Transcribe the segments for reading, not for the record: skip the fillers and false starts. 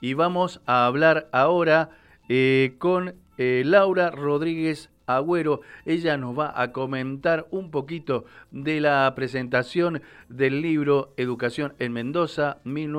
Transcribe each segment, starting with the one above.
y vamos a hablar ahora con Laura Rodríguez Agüero. Ella nos va a comentar un poquito de la presentación del libro Educación en Mendoza,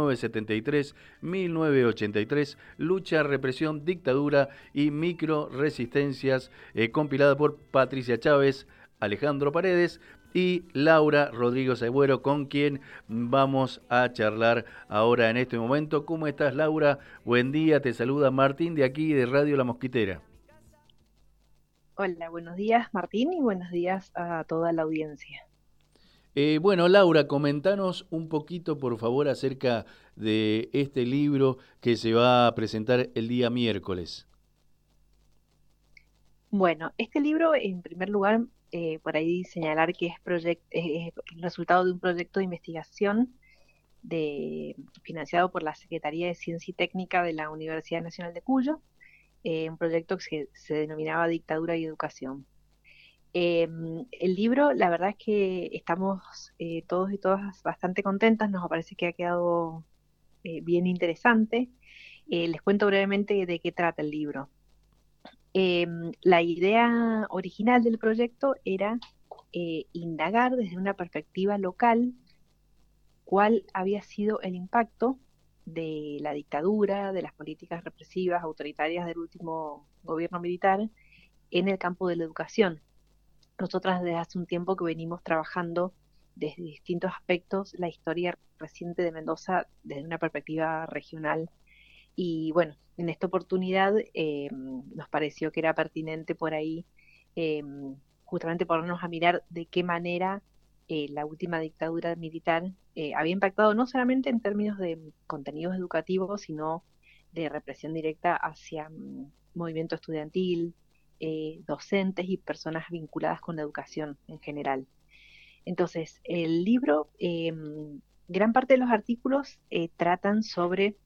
1973-1983, Lucha, Represión, Dictadura y Microresistencias, compilada por Patricia Chávez, Alejandro Paredes y Laura Rodríguez Agüero, con quien vamos a charlar ahora en este momento. ¿Cómo estás, Laura? Buen día, te saluda Martín de aquí de Radio La Mosquitera. Hola, buenos días Martín y buenos días a toda la audiencia. Bueno, Laura, comentanos un poquito, por favor, acerca de este libro que se va a presentar el día miércoles. Bueno, este libro, en primer lugar, por ahí señalar que es el resultado de un proyecto de investigación financiado por la Secretaría de Ciencia y Técnica de la Universidad Nacional de Cuyo, un proyecto que se denominaba Dictadura y Educación. El libro, la verdad es que estamos todos y todas bastante contentas, nos parece que ha quedado bien interesante. Les cuento brevemente de qué trata el libro. La idea original del proyecto era indagar desde una perspectiva local cuál había sido el impacto de la dictadura, de las políticas represivas, autoritarias del último gobierno militar en el campo de la educación. Nosotras desde hace un tiempo que venimos trabajando desde distintos aspectos la historia reciente de Mendoza desde una perspectiva regional. Y bueno, en esta oportunidad nos pareció que era pertinente por ahí eh, justamente ponernos a mirar de qué manera la última dictadura militar había impactado no solamente en términos de contenidos educativos, sino de represión directa hacia movimiento estudiantil, docentes y personas vinculadas con la educación en general. Entonces, el libro, gran parte de los artículos tratan sobre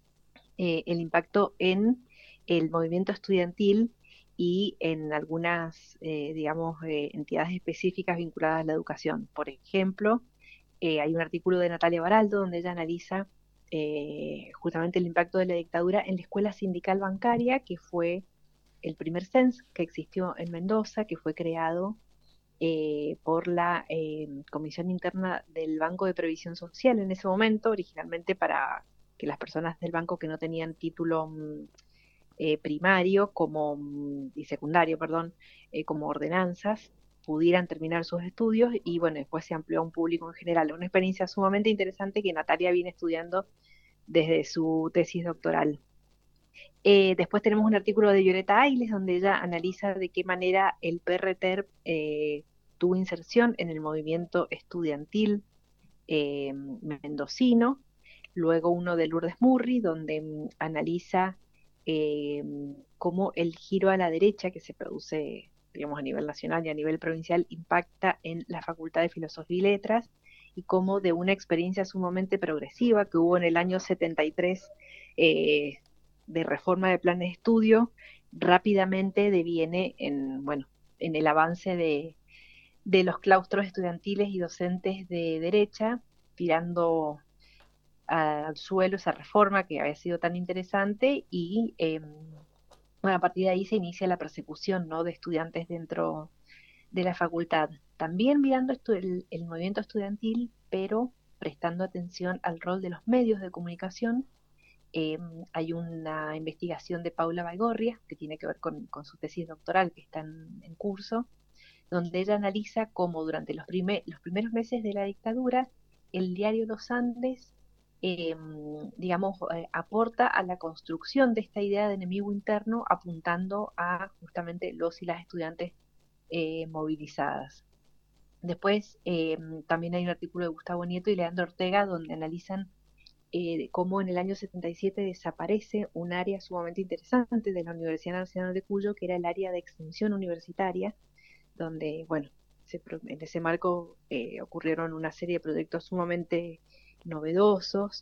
el impacto en el movimiento estudiantil y en algunas, digamos, entidades específicas vinculadas a la educación. Por ejemplo, hay un artículo de Natalia Baraldo donde ella analiza justamente el impacto de la dictadura en la escuela sindical bancaria, que fue el primer CENS que existió en Mendoza, que fue creado por la Comisión Interna del Banco de Previsión Social en ese momento, originalmente para que las personas del banco que no tenían título primario y secundario, perdón, como ordenanzas, pudieran terminar sus estudios y bueno, después se amplió a un público en general. Una experiencia sumamente interesante que Natalia viene estudiando desde su tesis doctoral. Después tenemos un artículo de Violeta Ailes donde ella analiza de qué manera el PRT tuvo inserción en el movimiento estudiantil mendocino. Luego uno de Lourdes Murri, donde analiza eh, cómo el giro a la derecha que se produce, digamos, a nivel nacional y a nivel provincial impacta en la Facultad de Filosofía y Letras y cómo de una experiencia sumamente progresiva que hubo en el año 73 eh, de reforma de planes de estudio, rápidamente deviene en, bueno, en el avance de los claustros estudiantiles y docentes de derecha, tirando al suelo esa reforma que había sido tan interesante y bueno, a partir de ahí se inicia la persecución, ¿no?, de estudiantes dentro de la facultad. También mirando el movimiento estudiantil, pero prestando atención al rol de los medios de comunicación. eh, Hay una investigación de Paula Baigorria que tiene que ver con su tesis doctoral que está en curso, donde ella analiza cómo durante los primeros meses de la dictadura el diario Los Andes, eh, digamos, aporta a la construcción de esta idea de enemigo interno apuntando a justamente los y las estudiantes movilizadas. Después también hay un artículo de Gustavo Nieto y Leandro Ortega donde analizan cómo en el año 77 desaparece un área sumamente interesante de la Universidad Nacional de Cuyo, que era el área de extensión universitaria, donde, bueno, en ese marco ocurrieron una serie de proyectos sumamente novedosos,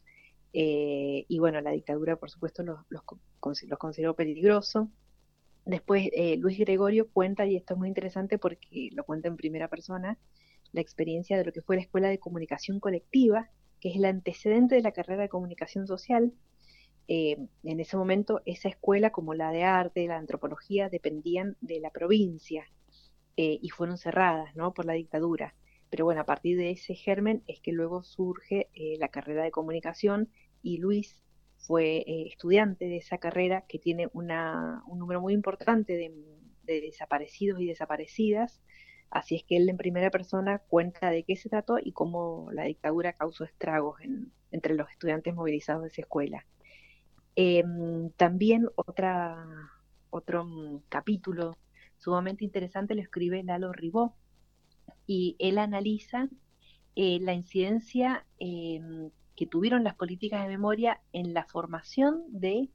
y bueno, la dictadura, por supuesto, los consideró peligrosos. Después, Luis Gregorio cuenta, y esto es muy interesante porque lo cuenta en primera persona, la experiencia de lo que fue la Escuela de Comunicación Colectiva, que es el antecedente de la carrera de Comunicación Social, En ese momento esa escuela, como la de arte, la de antropología, dependían de la provincia y fueron cerradas, ¿no? Por la dictadura. Pero bueno, a partir de ese germen es que luego surge la carrera de comunicación y Luis fue estudiante de esa carrera que tiene un número muy importante de desaparecidos y desaparecidas. Así es que él en primera persona cuenta de qué se trató y cómo la dictadura causó estragos entre los estudiantes movilizados de esa escuela. También otro capítulo sumamente interesante lo escribe Lalo Ribó y él analiza la incidencia que tuvieron las políticas de memoria en la formación de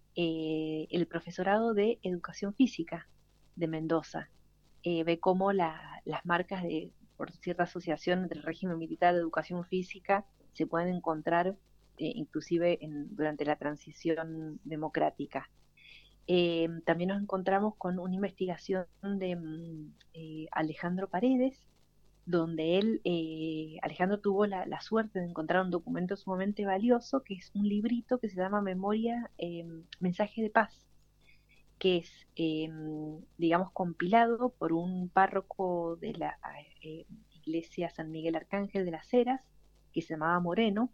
el profesorado de educación física de Mendoza. Ve cómo las marcas por cierta asociación entre el régimen militar de educación física se pueden encontrar inclusive durante la transición democrática. También nos encontramos con una investigación de Alejandro Paredes, donde Alejandro tuvo la suerte de encontrar un documento sumamente valioso, que es un librito que se llama Memoria, Mensaje de Paz, que es, digamos, compilado por un párroco de la iglesia San Miguel Arcángel de las Heras, que se llamaba Moreno,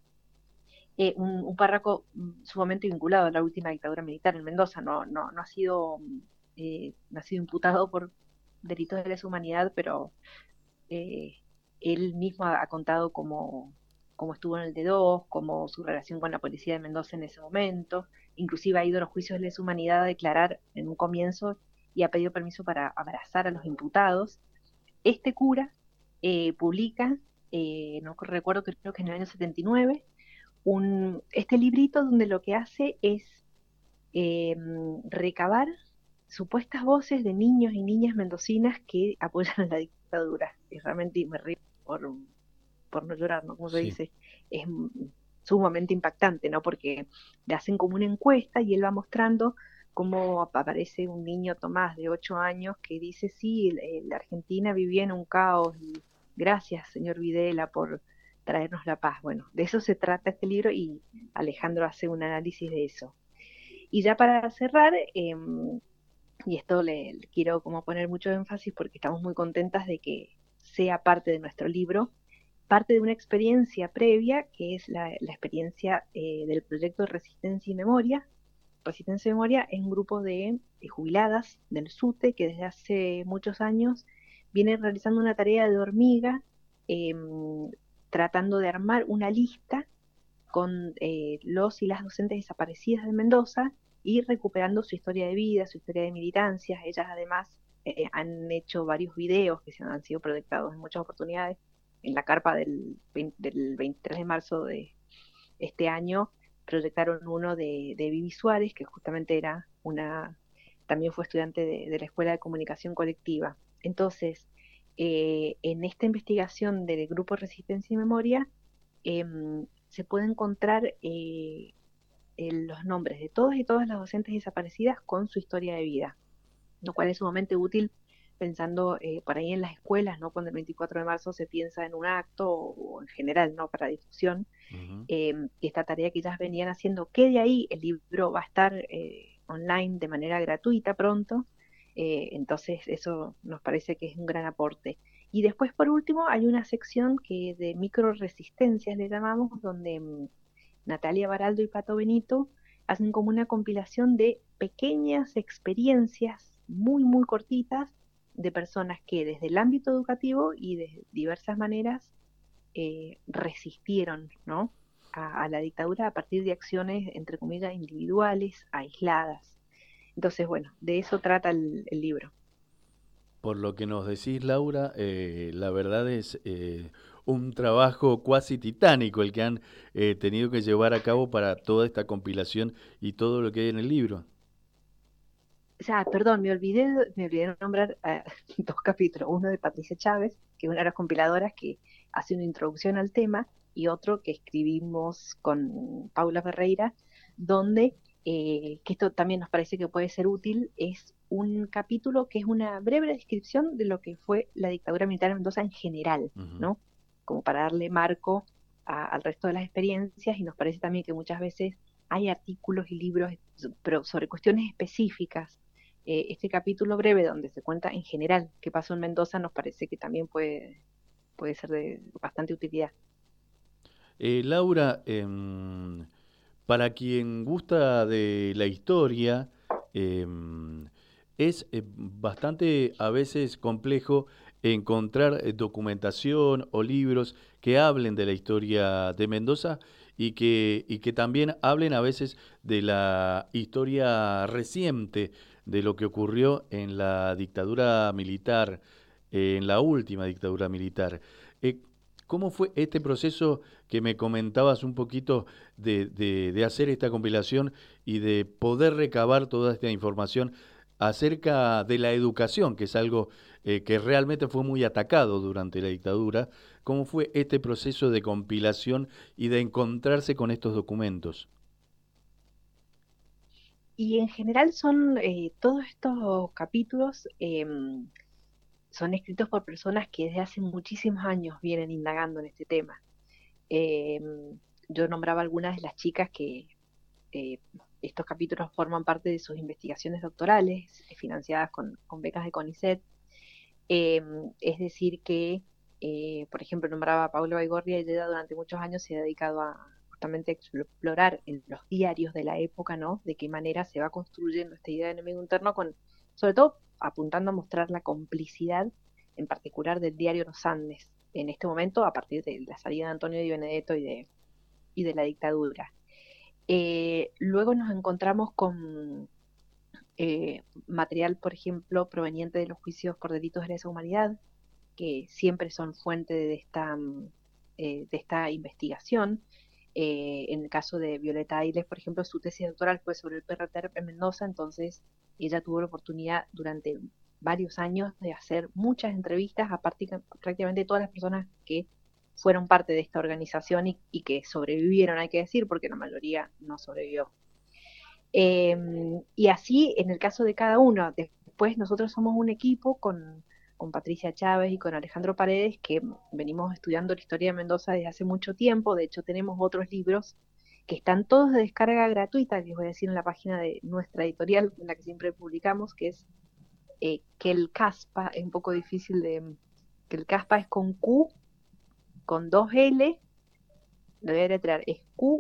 un párroco sumamente vinculado a la última dictadura militar en Mendoza. No ha sido, no ha sido imputado por delitos de lesa humanidad, pero eh, él mismo ha contado cómo estuvo en el D2, cómo su relación con la policía de Mendoza en ese momento, inclusive ha ido a los juicios de lesa humanidad a declarar en un comienzo y ha pedido permiso para abrazar a los imputados. Este cura publica, no recuerdo, creo que en el año 79, este librito donde lo que hace es recabar supuestas voces de niños y niñas mendocinas que apoyan a la dictadura. Y realmente me río por no llorar, ¿no? Como se Sí. dice, es sumamente impactante, ¿no? Porque le hacen como una encuesta y él va mostrando cómo aparece un niño Tomás de 8 años que dice, sí, la Argentina vivía en un caos y gracias, señor Videla, por traernos la paz. Bueno, de eso se trata este libro y Alejandro hace un análisis de eso. Y ya para cerrar, y esto le quiero como poner mucho énfasis porque estamos muy contentas de que sea parte de nuestro libro, parte de una experiencia previa, que es la experiencia del proyecto de Resistencia y Memoria. Resistencia y Memoria es un grupo de jubiladas del SUTE que desde hace muchos años viene realizando una tarea de hormiga, tratando de armar una lista con los y las docentes desaparecidas de Mendoza y recuperando su historia de vida, su historia de militancia. Ellas además han hecho varios videos que han sido proyectados en muchas oportunidades. En la carpa del 23 de marzo de este año proyectaron uno de Vivi Suárez, que justamente también fue estudiante de la Escuela de Comunicación Colectiva. Entonces, en esta investigación del Grupo Resistencia y Memoria, se puede encontrar los nombres de todos y todas las docentes desaparecidas con su historia de vida, lo cual es sumamente útil pensando por ahí en las escuelas, ¿no? Cuando el 24 de marzo se piensa en un acto o en general, ¿no? Para difusión, Ujú. esta tarea que ellas venían haciendo, que de ahí el libro va a estar online de manera gratuita pronto, entonces eso nos parece que es un gran aporte. Y después, por último, hay una sección que de micro resistencias le llamamos, donde Natalia Baraldo y Pato Benito hacen como una compilación de pequeñas experiencias muy, muy cortitas de personas que desde el ámbito educativo y de diversas maneras resistieron, ¿no? A la dictadura a partir de acciones, entre comillas, individuales, aisladas. Entonces, bueno, de eso trata el libro. Por lo que nos decís, Laura, la verdad es un trabajo cuasi titánico el que han tenido que llevar a cabo para toda esta compilación y todo lo que hay en el libro. O sea, perdón, me olvidé de nombrar dos capítulos, uno de Patricia Chávez, que es una de las compiladoras que hace una introducción al tema, y otro que escribimos con Paula Ferreira, donde, que esto también nos parece que puede ser útil, es un capítulo que es una breve descripción de lo que fue la dictadura militar en Mendoza en general, Ujú. ¿no? Como para darle marco al resto de las experiencias, y nos parece también que muchas veces hay artículos y libros, pero sobre cuestiones específicas. Este capítulo breve donde se cuenta en general qué pasó en Mendoza nos parece que también puede ser de bastante utilidad. Laura, para quien gusta de la historia, es bastante a veces complejo encontrar documentación o libros que hablen de la historia de Mendoza y que también hablen a veces de la historia reciente de lo que ocurrió en la dictadura militar, en la última dictadura militar. Eh, ¿Cómo fue este proceso que me comentabas un poquito de hacer esta compilación y de poder recabar toda esta información acerca de la educación, que es algo que realmente fue muy atacado durante la dictadura? ¿Cómo fue este proceso de compilación y de encontrarse con estos documentos? Y en general son todos estos capítulos son escritos por personas que desde hace muchísimos años vienen indagando en este tema. Yo nombraba algunas de las chicas que eh, estos capítulos forman parte de sus investigaciones doctorales, financiadas con becas de CONICET. Eh, es decir, que, por ejemplo, nombraba a Paula Baigorria, y ella durante muchos años se ha dedicado a justamente a explorar en los diarios de la época, ¿no? De qué manera se va construyendo esta idea de enemigo interno, sobre todo apuntando a mostrar la complicidad, en particular del diario Los Andes, en este momento, a partir de la salida de Antonio Di Benedetto y de la dictadura. Luego nos encontramos con material, por ejemplo, proveniente de los juicios por delitos de lesa humanidad, que siempre son fuente de esta investigación. En el caso de Violeta Ailes, por ejemplo, su tesis doctoral fue sobre el PRT en Mendoza, entonces ella tuvo la oportunidad durante varios años de hacer muchas entrevistas a prácticamente todas las personas que fueron parte de esta organización y que sobrevivieron, hay que decir, porque la mayoría no sobrevivió. Y así en el caso de cada uno. Después nosotros somos un equipo con Patricia Chávez y con Alejandro Paredes que venimos estudiando la historia de Mendoza desde hace mucho tiempo. De hecho, tenemos otros libros que están todos de descarga gratuita, les voy a decir en la página de nuestra editorial, en la que siempre publicamos, que es que el Caspa, es un poco difícil que el Caspa es con Q, con dos L, lo voy a deletrear, es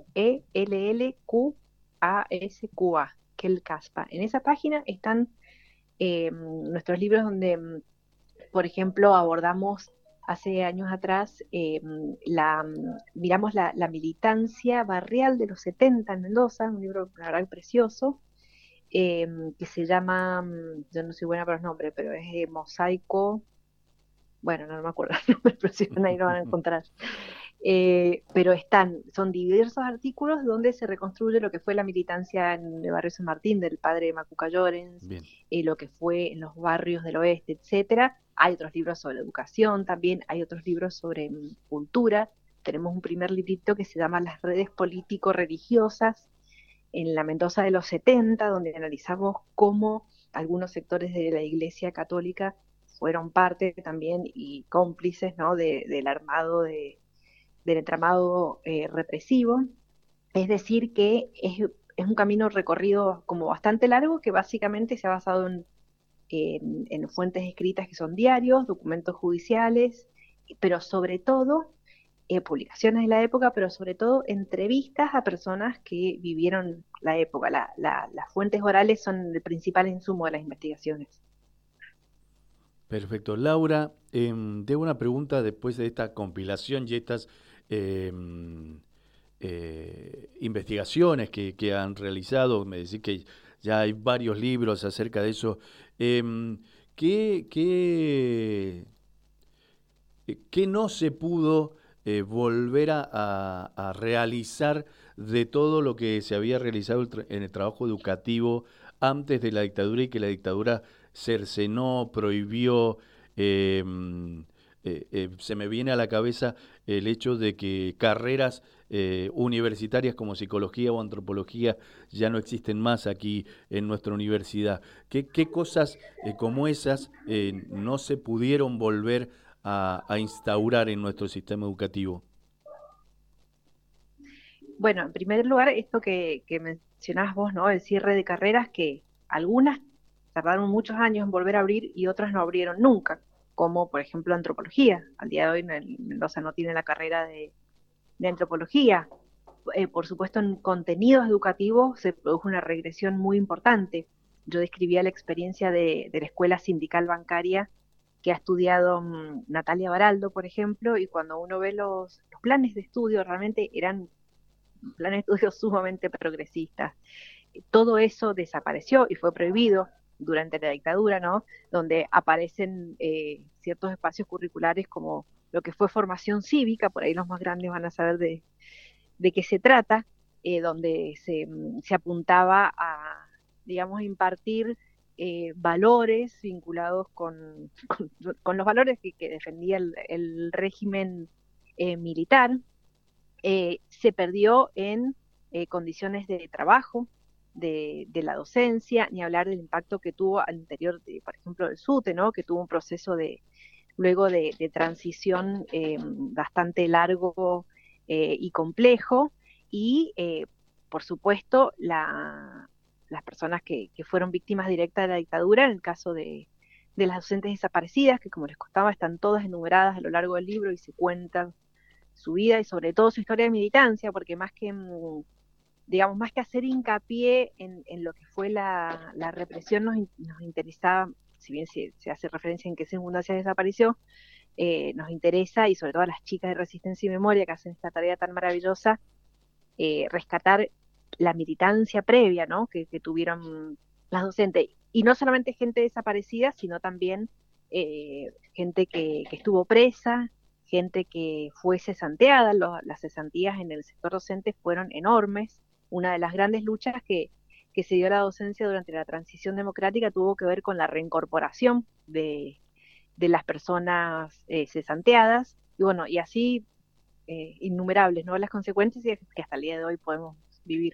QELLQASQA, que el Caspa. En esa página están nuestros libros donde, por ejemplo, abordamos hace años atrás, miramos la militancia barrial de los 70 en Mendoza, un libro, la verdad, precioso, que se llama, yo no soy buena para los nombres, pero es Mosaico, bueno, no me acuerdo el nombre, pero si van ahí lo van a encontrar. Pero son diversos artículos donde se reconstruye lo que fue la militancia en el barrio San Martín del padre Macuca Llorens, Bien. lo que fue en los barrios del oeste, etcétera. Hay otros libros sobre educación también, hay otros libros sobre cultura. Tenemos un primer librito que se llama Las redes político-religiosas en la Mendoza de los 70, donde analizamos cómo algunos sectores de la Iglesia Católica fueron parte también y cómplices, ¿no? Del armado del entramado represivo. Es decir, que es un camino recorrido como bastante largo que básicamente se ha basado en fuentes escritas que son diarios, documentos judiciales, pero sobre todo publicaciones de la época, pero sobre todo entrevistas a personas que vivieron la época. Las fuentes orales son el principal insumo de las investigaciones. Perfecto. Laura, tengo una pregunta después de esta compilación y estas investigaciones que han realizado. Me decís que ya hay varios libros acerca de eso. Em, ¿qué, qué, qué no se pudo volver a realizar de todo lo que se había realizado en el trabajo educativo antes de la dictadura y que la dictadura cercenó, prohibió? eh, Se me viene a la cabeza el hecho de que carreras universitarias como psicología o antropología ya no existen más aquí en nuestra universidad. ¿Qué cosas como esas no se pudieron volver a instaurar en nuestro sistema educativo? Bueno, en primer lugar, esto que mencionás vos, ¿no? El cierre de carreras, que algunas tardaron muchos años en volver a abrir y otras no abrieron nunca, como por ejemplo antropología. Al día de hoy Mendoza no tiene la carrera de antropología. Por supuesto, en contenidos educativos se produjo una regresión muy importante. Yo describía la experiencia de la escuela sindical bancaria que ha estudiado Natalia Baraldo, por ejemplo, y cuando uno ve los planes de estudio, realmente eran planes de estudio sumamente progresistas. Todo eso desapareció y fue prohibido durante la dictadura, ¿no? Donde aparecen ciertos espacios curriculares como lo que fue formación cívica, por ahí los más grandes van a saber de qué se trata, donde se apuntaba a, digamos, impartir valores vinculados con los valores que defendía el régimen militar. Se perdió en condiciones de trabajo, de la docencia, ni hablar del impacto que tuvo al interior, por ejemplo, del SUTE, ¿no? Que tuvo un proceso luego de transición bastante largo y complejo, y por supuesto las personas que fueron víctimas directas de la dictadura, en el caso de las docentes desaparecidas, que como les costaba, están todas enumeradas a lo largo del libro y se cuentan su vida y sobre todo su historia de militancia, porque más que, digamos, más que hacer hincapié en lo que fue la represión, nos interesaba, si bien se hace referencia en qué circunstancias desapareció, nos interesa, y sobre todo a las chicas de Resistencia y Memoria que hacen esta tarea tan maravillosa, rescatar la militancia previa, ¿no? que tuvieron las docentes. Y no solamente gente desaparecida, sino también gente que estuvo presa, gente que fue cesanteada. Las cesantías en el sector docente fueron enormes. Una de las grandes luchas que se dio a la docencia durante la transición democrática tuvo que ver con la reincorporación de las personas cesanteadas. Y bueno, y así innumerables, ¿no? Las consecuencias que hasta el día de hoy podemos vivir.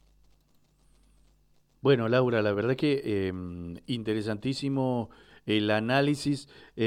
Bueno, Laura, la verdad que interesantísimo el análisis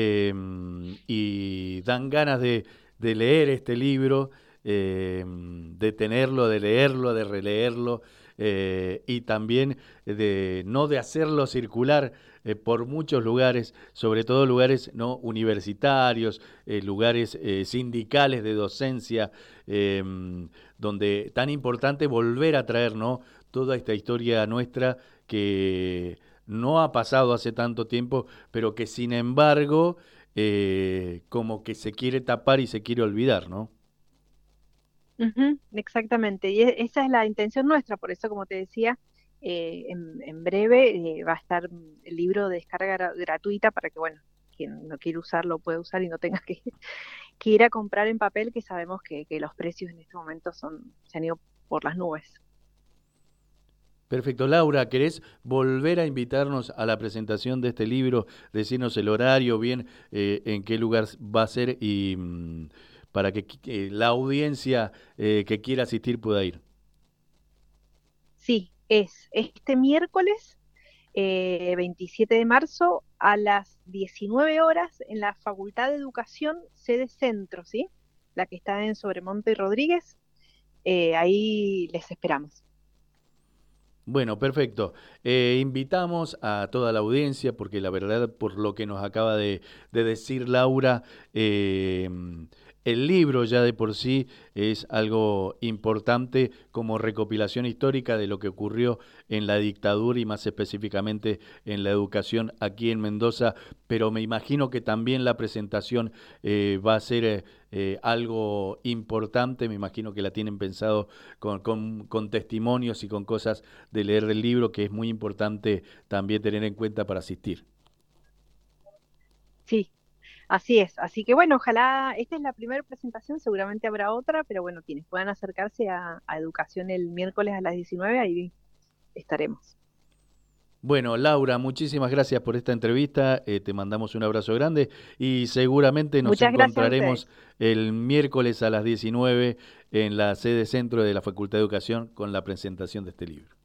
y dan ganas de leer este libro, de tenerlo, de leerlo, de releerlo y también de no de hacerlo circular por muchos lugares, sobre todo lugares no universitarios, lugares sindicales de docencia, donde tan importante volver a traer, ¿no? Toda esta historia nuestra que no ha pasado hace tanto tiempo, pero que sin embargo como que se quiere tapar y se quiere olvidar, ¿no? Ujú, exactamente, y esa es la intención nuestra, por eso, como te decía, en breve va a estar el libro de descarga gratuita para que, bueno, quien no quiere usarlo puede usar y no tenga que ir a comprar en papel, que sabemos que los precios en este momento se han ido por las nubes. Perfecto. Laura, ¿querés volver a invitarnos a la presentación de este libro? Decirnos el horario, bien, en qué lugar va a ser y para que la audiencia que quiera asistir pueda ir. Sí, es este miércoles 27 de marzo a las 19 horas en la Facultad de Educación, sede Centro, ¿sí? La que está en Sobremonte y Rodríguez. Ahí les esperamos. Bueno, perfecto. Invitamos a toda la audiencia porque la verdad, por lo que nos acaba de decir Laura, eh, el libro ya de por sí es algo importante como recopilación histórica de lo que ocurrió en la dictadura y más específicamente en la educación aquí en Mendoza, pero me imagino que también la presentación va a ser algo importante, me imagino que la tienen pensado con testimonios y con cosas de leer el libro, que es muy importante también tener en cuenta para asistir. Sí, así es. Así que bueno, ojalá, esta es la primera presentación, seguramente habrá otra, pero bueno, quienes puedan acercarse a Educación el miércoles a las 19, ahí estaremos. Bueno, Laura, muchísimas gracias por esta entrevista, te mandamos un abrazo grande y seguramente nos Muchas gracias a encontraremos ustedes. el miércoles a las 19 en la sede centro de la Facultad de Educación con la presentación de este libro.